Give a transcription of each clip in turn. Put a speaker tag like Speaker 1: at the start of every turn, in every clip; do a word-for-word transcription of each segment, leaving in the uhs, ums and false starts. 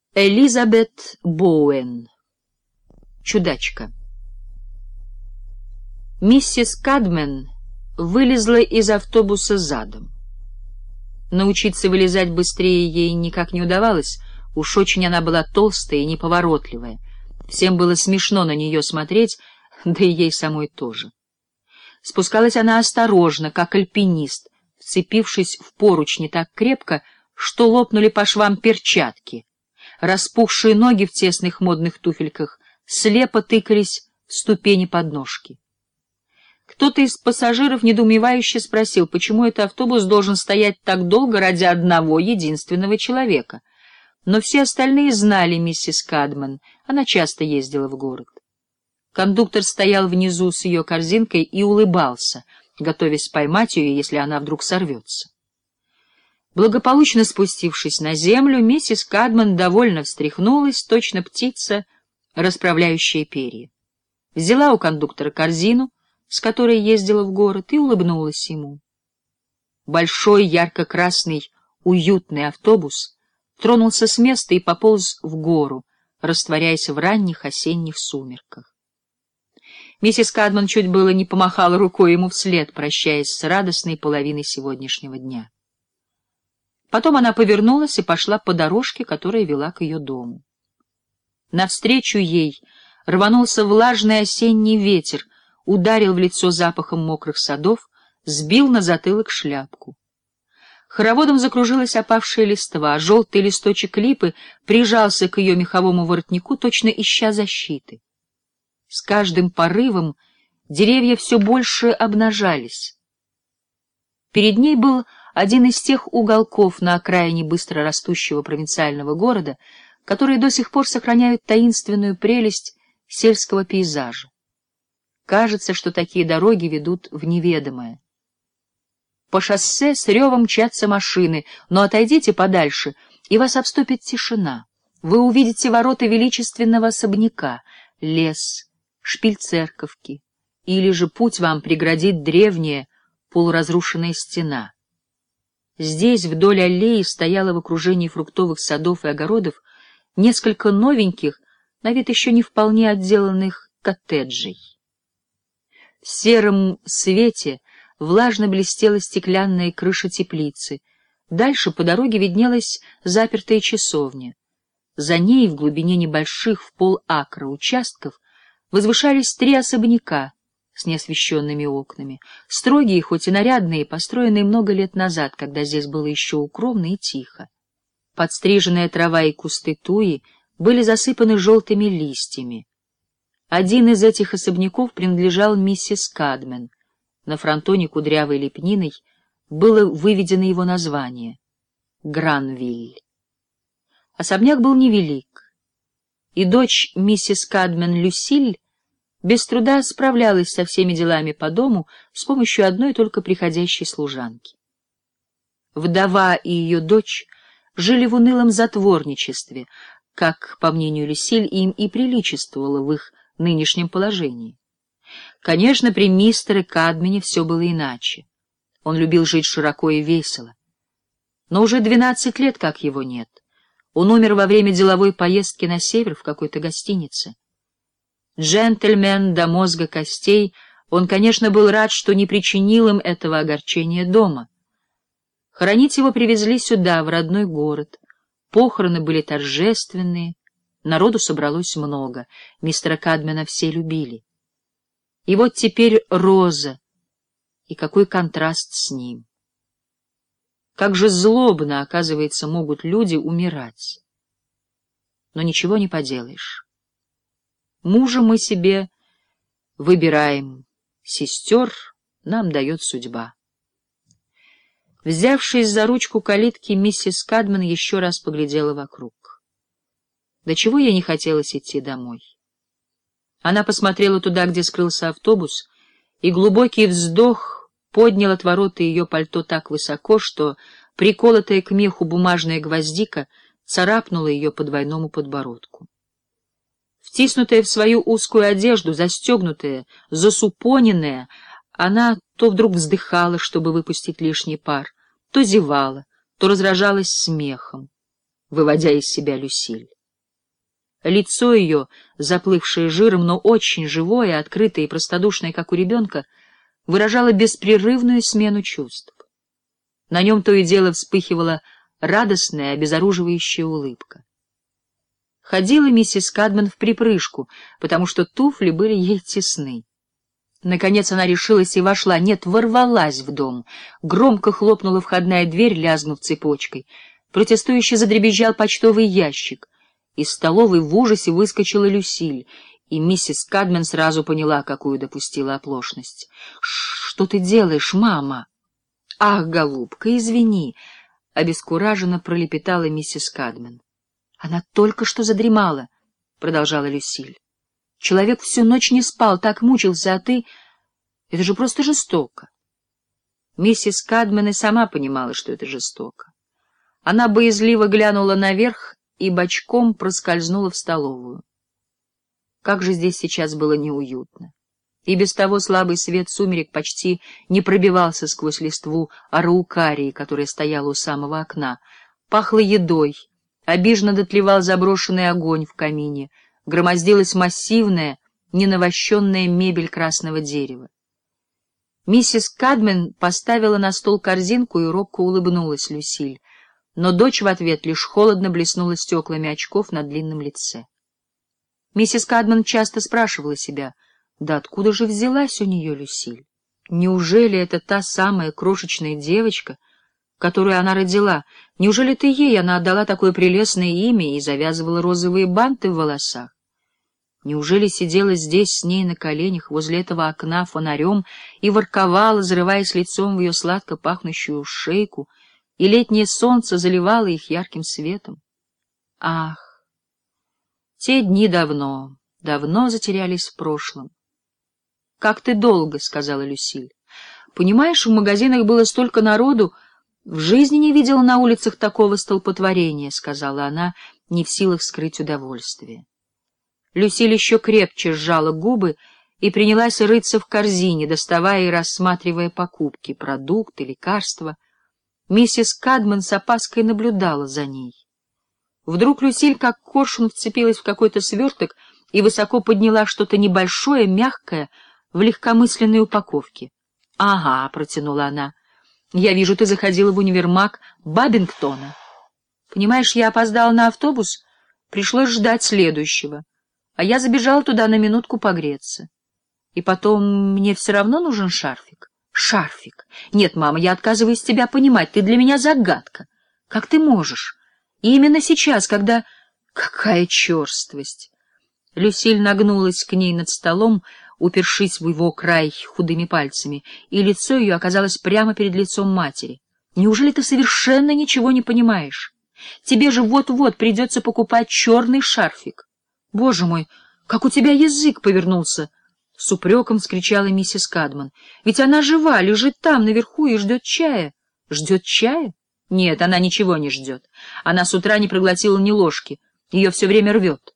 Speaker 1: Элизабет Боуэн. Чудачка. Миссис Кадмен вылезла из автобуса задом. Научиться вылезать быстрее ей никак не удавалось, уж очень она была толстая и неповоротливая. Всем было смешно на нее смотреть, да и ей самой тоже. Спускалась она осторожно, как альпинист, вцепившись в поручни так крепко, что лопнули по швам перчатки. Распухшие ноги в тесных модных туфельках слепо тыкались в ступени подножки. Кто-то из пассажиров недоумевающе спросил, почему этот автобус должен стоять так долго ради одного единственного человека. Но все остальные знали миссис Кадмен, она часто ездила в город. Кондуктор стоял внизу с ее корзинкой и улыбался, готовясь поймать ее, если она вдруг сорвется. Благополучно спустившись на землю, миссис Кадмен довольно встряхнулась, точно птица, расправляющая перья. Взяла у кондуктора корзину, с которой ездила в город, и улыбнулась ему. Большой ярко-красный уютный автобус тронулся с места и пополз в гору, растворяясь в ранних осенних сумерках. Миссис Кадмен чуть было не помахала рукой ему вслед, прощаясь с радостной половиной сегодняшнего дня. Потом она повернулась и пошла по дорожке, которая вела к ее дому. Навстречу ей рванулся влажный осенний ветер, ударил в лицо запахом мокрых садов, сбил на затылок шляпку. Хороводом закружилась опавшая листва, желтый листочек липы прижался к ее меховому воротнику, точно ища защиты. С каждым порывом деревья все больше обнажались. Перед ней был один из тех уголков на окраине быстро растущего провинциального города, которые до сих пор сохраняют таинственную прелесть сельского пейзажа. Кажется, что такие дороги ведут в неведомое. По шоссе с ревом мчатся машины, но отойдите подальше, и вас обступит тишина. Вы увидите ворота величественного особняка, лес, шпиль церковки, или же путь вам преградит древняя полуразрушенная стена. Здесь вдоль аллеи стояло в окружении фруктовых садов и огородов несколько новеньких, на вид еще не вполне отделанных коттеджей. В сером свете влажно блестела стеклянная крыша теплицы. Дальше по дороге виднелась запертая часовня. За ней, в глубине небольших в полакра участков, возвышались три особняка с неосвещенными окнами, строгие, хоть и нарядные, построенные много лет назад, когда здесь было еще укромно и тихо. Подстриженная трава и кусты туи были засыпаны желтыми листьями. Один из этих особняков принадлежал миссис Кадмен. На фронтоне кудрявой лепниной было выведено его название — Гранвиль. Особняк был невелик, и дочь миссис Кадмен, Люсиль, без труда справлялась со всеми делами по дому с помощью одной только приходящей служанки. Вдова и ее дочь жили в унылом затворничестве, как, по мнению Люсиль, им и приличествовало в их нынешнем положении. Конечно, при мистере Кадмене все было иначе. Он любил жить широко и весело. Но уже двенадцать лет как его нет. Он умер во время деловой поездки на север в какой-то гостинице. Джентльмен до мозга костей, он, конечно, был рад, что не причинил им этого огорчения дома. Хоронить его привезли сюда, в родной город. Похороны были торжественные, народу собралось много, мистера Кадмена все любили. И вот теперь Роза, и какой контраст с ним. Как же злобно, оказывается, могут люди умирать. Но ничего не поделаешь. Мужа мы себе выбираем, сестер нам дает судьба. Взявшись за ручку калитки, миссис Кадмен еще раз поглядела вокруг. До чего ей не хотелось идти домой. Она посмотрела туда, где скрылся автобус, и глубокий вздох поднял от ворота ее пальто так высоко, что приколотая к меху бумажная гвоздика царапнула ее по двойному подбородку. Втиснутая в свою узкую одежду, застегнутая, засупоненная, она то вдруг вздыхала, чтобы выпустить лишний пар, то зевала, то разражалась смехом, выводя из себя Люсиль. Лицо ее, заплывшее жиром, но очень живое, открытое и простодушное, как у ребенка, выражало беспрерывную смену чувств. На нем то и дело вспыхивала радостная, обезоруживающая улыбка. Ходила миссис Кадмен вприпрыжку, потому что туфли были ей тесны. Наконец она решилась и вошла, нет, ворвалась в дом. Громко хлопнула входная дверь, лязгнув цепочкой. Протестующе задребезжал почтовый ящик. Из столовой в ужасе выскочила Люсиль, и миссис Кадмен сразу поняла, какую допустила оплошность. — Что ты делаешь, мама? — Ах, голубка, извини! — обескураженно пролепетала миссис Кадмен. — Она только что задремала, — продолжала Люсиль. — Человек всю ночь не спал, так мучился, а ты... Это же просто жестоко. Миссис Кадмен и сама понимала, что это жестоко. Она боязливо глянула наверх и бочком проскользнула в столовую. Как же здесь сейчас было неуютно. И без того слабый свет сумерек почти не пробивался сквозь листву араукарии, которая стояла у самого окна. Пахло едой, обиженно дотлевал заброшенный огонь в камине, громоздилась массивная, ненавощенная мебель красного дерева. Миссис Кадмен поставила на стол корзинку и робко улыбнулась Люсиль, но дочь в ответ лишь холодно блеснула стеклами очков на длинном лице. Миссис Кадмен часто спрашивала себя, да откуда же взялась у нее Люсиль? Неужели это та самая крошечная девочка, которую она родила? Неужели это ей она отдала такое прелестное имя и завязывала розовые банты в волосах? Неужели сидела здесь с ней на коленях возле этого окна фонарем и ворковала, зарываясь лицом в ее сладко пахнущую шейку, и летнее солнце заливало их ярким светом? Ах! Те дни давно, давно затерялись в прошлом. — Как ты долго, — сказала Люсиль. — Понимаешь, в магазинах было столько народу, в жизни не видела на улицах такого столпотворения, — сказала она, не в силах скрыть удовольствие. Люсиль еще крепче сжала губы и принялась рыться в корзине, доставая и рассматривая покупки, продукты, лекарства. Миссис Кадмен с опаской наблюдала за ней. Вдруг Люсиль, как коршун, вцепилась в какой-то сверток и высоко подняла что-то небольшое, мягкое, в легкомысленной упаковке. — Ага, — протянула она, — я вижу, ты заходила в универмаг Бабингтона. Понимаешь, я опоздала на автобус, пришлось ждать следующего, а я забежала туда на минутку погреться. И потом мне все равно нужен шарфик. Шарфик. Нет, мама, я отказываюсь тебя понимать, ты для меня загадка. Как ты можешь? И именно сейчас, когда... Какая черствость! Люсиль нагнулась к ней над столом, упершись в его край худыми пальцами, и лицо ее оказалось прямо перед лицом матери. Неужели ты совершенно ничего не понимаешь? Тебе же вот-вот придется покупать черный шарфик. Боже мой, как у тебя язык повернулся! С упреком вскричала миссис Кадмен. Ведь она жива, лежит там, наверху, и ждет чая. Ждет чая? Нет, она ничего не ждет. Она с утра не проглотила ни ложки. Ее все время рвет.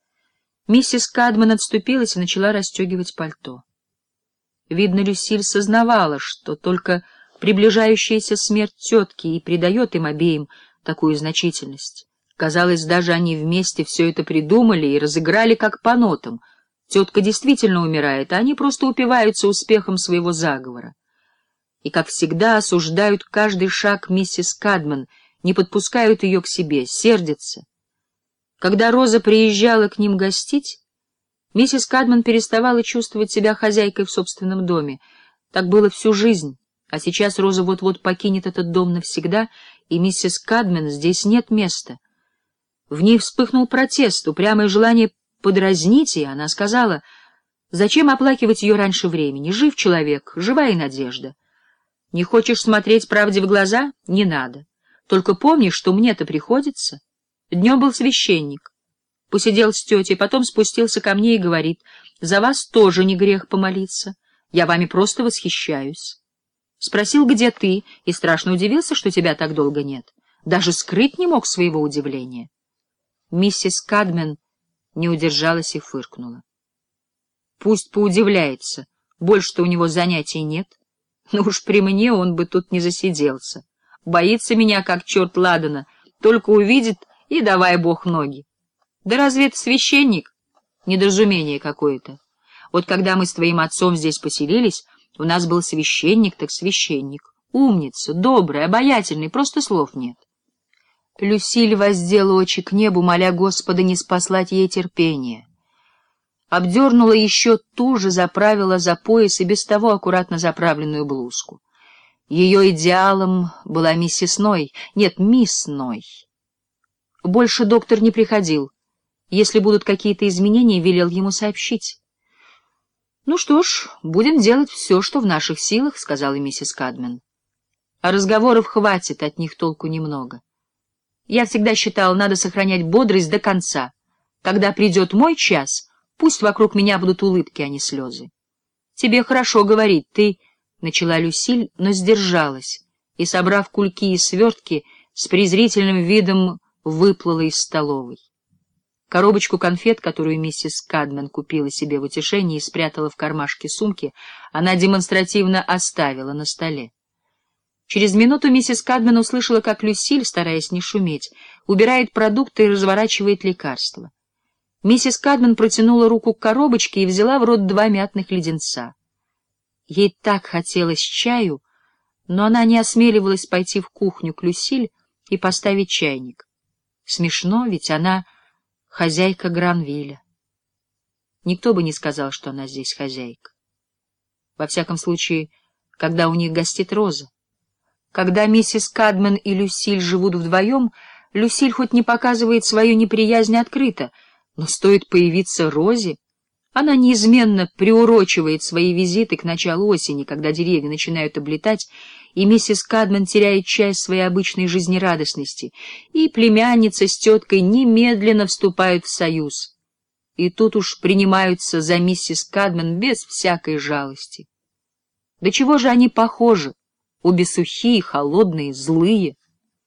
Speaker 1: Миссис Кадмен отступилась и начала расстегивать пальто. Видно, Люсиль сознавала, что только приближающаяся смерть тетки и придает им обеим такую значительность. Казалось, даже они вместе все это придумали и разыграли как по нотам. Тетка действительно умирает, а они просто упиваются успехом своего заговора. И, как всегда, осуждают каждый шаг миссис Кадмен, не подпускают ее к себе, сердятся. Когда Роза приезжала к ним гостить, миссис Кадмен переставала чувствовать себя хозяйкой в собственном доме. Так было всю жизнь, а сейчас Роза вот-вот покинет этот дом навсегда, и миссис Кадмен здесь нет места. В ней вспыхнул протест, упрямое желание подразнить, и она сказала: «Зачем оплакивать ее раньше времени? Жив человек, жива и надежда. Не хочешь смотреть правде в глаза? Не надо. Только помни, что мне-то приходится». Днем был священник. Посидел с тетей, потом спустился ко мне и говорит: «За вас тоже не грех помолиться. Я вами просто восхищаюсь». Спросил, где ты, и страшно удивился, что тебя так долго нет. Даже скрыть не мог своего удивления. Миссис Кадмен не удержалась и фыркнула. Пусть поудивляется, больше-то у него занятий нет. Но уж при мне он бы тут не засиделся. Боится меня, как черт ладана, только увидит, и давай бог ноги. Да разве это священник? Недоразумение какое-то. Вот когда мы с твоим отцом здесь поселились, у нас был священник, так священник. Умница, добрый, обаятельный, просто слов нет. Люсиль воздела очи к небу, моля Господа не спаслать ей терпение. Обдернула еще туже, заправила за пояс и без того аккуратно заправленную блузку. Ее идеалом была миссис Ной, нет, мисс Ной. Больше доктор не приходил. Если будут какие-то изменения, велел ему сообщить. — Ну что ж, будем делать все, что в наших силах, — сказала миссис Кадмен. — А разговоров хватит, от них толку немного. Я всегда считала, надо сохранять бодрость до конца. Когда придет мой час, пусть вокруг меня будут улыбки, а не слезы. — Тебе хорошо говорить, ты... — начала Люсиль, но сдержалась и, собрав кульки и свертки, с презрительным видом выплыла из столовой. Коробочку конфет, которую миссис Кадмен купила себе в утешении и спрятала в кармашке сумки, она демонстративно оставила на столе. Через минуту миссис Кадмен услышала, как Люсиль, стараясь не шуметь, убирает продукты и разворачивает лекарства. Миссис Кадмен протянула руку к коробочке и взяла в рот два мятных леденца. Ей так хотелось чаю, но она не осмеливалась пойти в кухню к Люсиль и поставить чайник. Смешно, ведь она хозяйка Гранвилля. Никто бы не сказал, что она здесь хозяйка. Во всяком случае, когда у них гостит Роза. Когда миссис Кадмен и Люсиль живут вдвоем, Люсиль хоть не показывает свою неприязнь открыто, но стоит появиться Розе, она неизменно приурочивает свои визиты к началу осени, когда деревья начинают облетать, и миссис Кадмен теряет часть своей обычной жизнерадостности, и племянница с теткой немедленно вступают в союз. И тут уж принимаются за миссис Кадмен без всякой жалости. До чего же они похожи? Обе сухие, холодные, злые.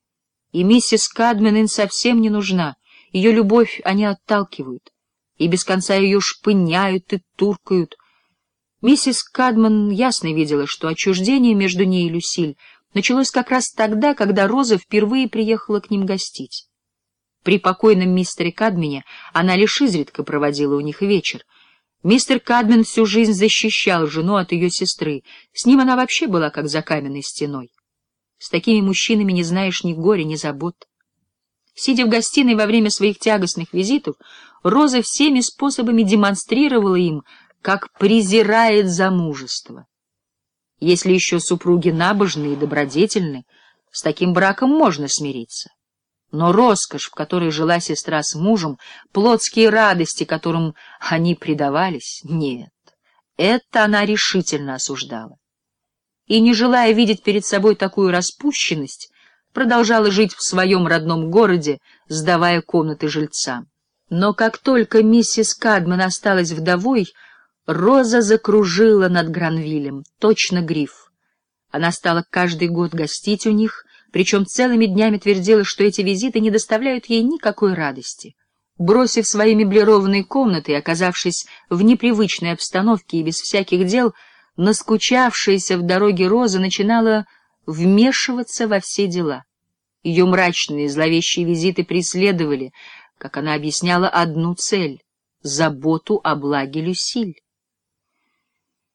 Speaker 1: И миссис Кадмен им совсем не нужна, ее любовь они отталкивают, и без конца ее шпыняют и туркают. Миссис Кадмен ясно видела, что отчуждение между ней и Люсиль началось как раз тогда, когда Роза впервые приехала к ним гостить. При покойном мистере Кадмене она лишь изредка проводила у них вечер. Мистер Кадмен всю жизнь защищал жену от ее сестры, с ним она вообще была как за каменной стеной. С такими мужчинами не знаешь ни горя, ни забот. Сидя в гостиной во время своих тягостных визитов, Роза всеми способами демонстрировала им, как презирает замужество. Если еще супруги набожны и добродетельны, с таким браком можно смириться. Но роскошь, в которой жила сестра с мужем, плотские радости, которым они предавались, нет, это она решительно осуждала. И, не желая видеть перед собой такую распущенность, продолжала жить в своем родном городе, сдавая комнаты жильцам. Но как только миссис Кадмен осталась вдовой, Роза закружила над Гранвиллем, точно гриф. Она стала каждый год гостить у них, причем целыми днями твердила, что эти визиты не доставляют ей никакой радости. Бросив свои меблированные комнаты и оказавшись в непривычной обстановке и без всяких дел, наскучавшаяся в дороге Роза начинала вмешиваться во все дела. Ее мрачные зловещие визиты преследовали, как она объясняла, одну цель — заботу о благе Люсиль.